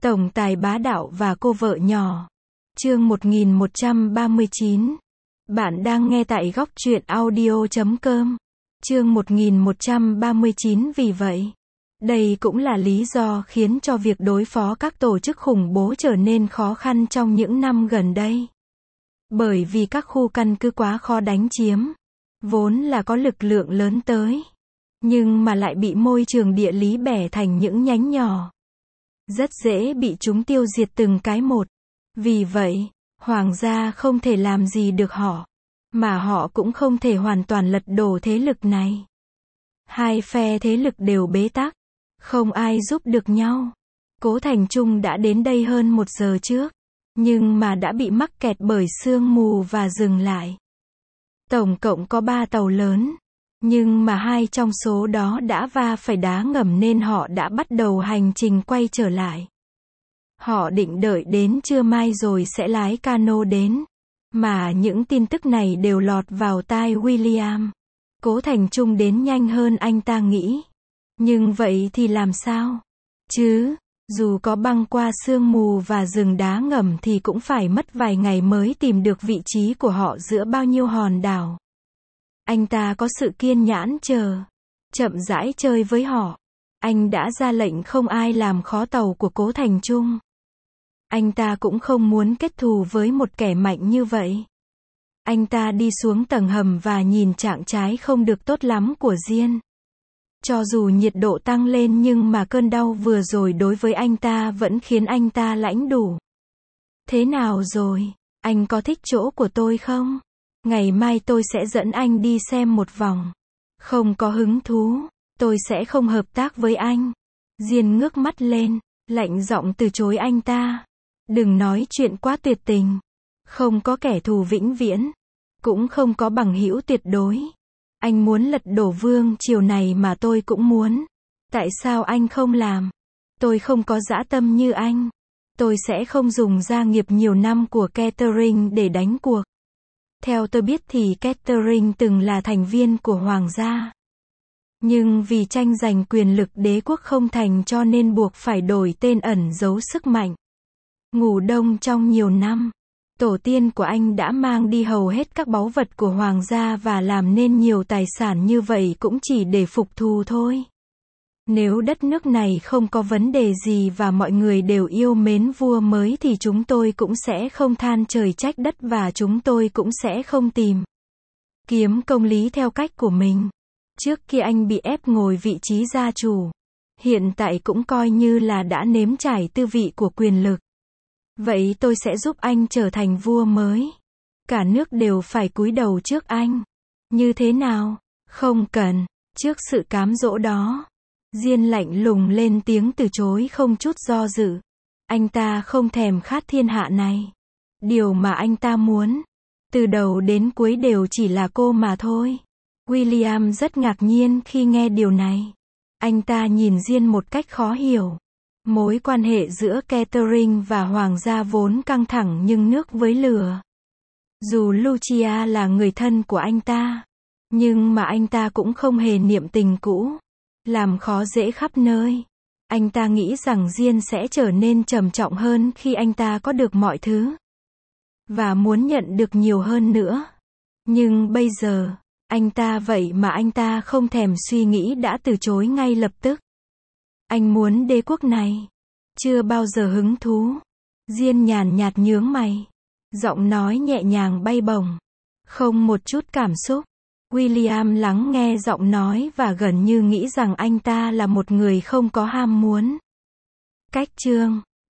Tổng tài bá đạo và cô vợ nhỏ. Chương 1139. Bạn đang nghe tại góc truyện audio.com. Chương 1139. Vì vậy, đây cũng là lý do khiến cho việc đối phó các tổ chức khủng bố trở nên khó khăn trong những năm gần đây. Bởi vì các khu căn cứ quá khó đánh chiếm, vốn là có lực lượng lớn tới, nhưng mà lại bị môi trường địa lý bẻ thành những nhánh nhỏ. Rất dễ bị chúng tiêu diệt từng cái một. Vì vậy, hoàng gia không thể làm gì được họ, mà họ cũng không thể hoàn toàn lật đổ thế lực này. Hai phe thế lực đều bế tắc, không ai giúp được nhau. Cố Thành Trung đã đến đây hơn 1 giờ trước, nhưng mà đã bị mắc kẹt bởi sương mù và dừng lại. Tổng cộng có 3 tàu lớn, nhưng mà 2 trong số đó đã va phải đá ngầm nên họ đã bắt đầu hành trình quay trở lại. Họ định đợi đến trưa mai rồi sẽ lái cano đến. Mà những tin tức này đều lọt vào tai William. Cố Thành Trung đến nhanh hơn anh ta nghĩ. Nhưng vậy thì làm sao? Chứ, dù có băng qua sương mù và rừng đá ngầm thì cũng phải mất vài ngày mới tìm được vị trí của họ giữa bao nhiêu hòn đảo. Anh ta có sự kiên nhẫn chờ, chậm rãi chơi với họ. Anh đã ra lệnh không ai làm khó tàu của Cố Thành Trung. Anh ta cũng không muốn kết thù với một kẻ mạnh như vậy. Anh ta đi xuống tầng hầm và nhìn trạng trái không được tốt lắm của Diên. Cho dù nhiệt độ tăng lên nhưng mà cơn đau vừa rồi đối với anh ta vẫn khiến anh ta lãnh đủ. Thế nào rồi? Anh có thích chỗ của tôi không? Ngày mai tôi sẽ dẫn anh đi xem một vòng. Không có hứng thú, tôi sẽ không hợp tác với anh. Diên ngước mắt lên, lạnh giọng từ chối anh ta. Đừng nói chuyện quá tuyệt tình. Không có kẻ thù vĩnh viễn, cũng không có bằng hữu tuyệt đối. Anh muốn lật đổ vương triều này mà tôi cũng muốn. Tại sao anh không làm? Tôi không có dã tâm như anh. Tôi sẽ không dùng gia nghiệp nhiều năm của Catherine để đánh cuộc. Theo tôi biết thì Catherine từng là thành viên của hoàng gia. Nhưng vì tranh giành quyền lực đế quốc không thành cho nên buộc phải đổi tên ẩn giấu sức mạnh. Ngủ đông trong nhiều năm, tổ tiên của anh đã mang đi hầu hết các báu vật của hoàng gia và làm nên nhiều tài sản như vậy cũng chỉ để phục thù thôi. Nếu đất nước này không có vấn đề gì và mọi người đều yêu mến vua mới thì chúng tôi cũng sẽ không than trời trách đất và chúng tôi cũng sẽ không tìm kiếm công lý theo cách của mình. Trước kia anh bị ép ngồi vị trí gia chủ. Hiện tại cũng coi như là đã nếm trải tư vị của quyền lực. Vậy tôi sẽ giúp anh trở thành vua mới. Cả nước đều phải cúi đầu trước anh. Như thế nào? Không cần. Trước sự cám dỗ đó, Diên lạnh lùng lên tiếng từ chối không chút do dự. Anh ta không thèm khát thiên hạ này. Điều mà anh ta muốn, từ đầu đến cuối đều chỉ là cô mà thôi. William rất ngạc nhiên khi nghe điều này. Anh ta nhìn Diên một cách khó hiểu. Mối quan hệ giữa Catherine và hoàng gia vốn căng thẳng nhưng nước với lửa. Dù Lucia là người thân của anh ta, nhưng mà anh ta cũng không hề niệm tình cũ, làm khó dễ khắp nơi. Anh ta nghĩ rằng Diên sẽ trở nên trầm trọng hơn khi anh ta có được mọi thứ, và muốn nhận được nhiều hơn nữa. Nhưng bây giờ, anh ta vậy mà anh ta không thèm suy nghĩ đã từ chối ngay lập tức. Anh muốn đế quốc này. Chưa bao giờ hứng thú. Diên nhàn nhạt nhướng mày. Giọng nói nhẹ nhàng bay bổng. Không một chút cảm xúc. William lắng nghe giọng nói và gần như nghĩ rằng anh ta là một người không có ham muốn. Cách chương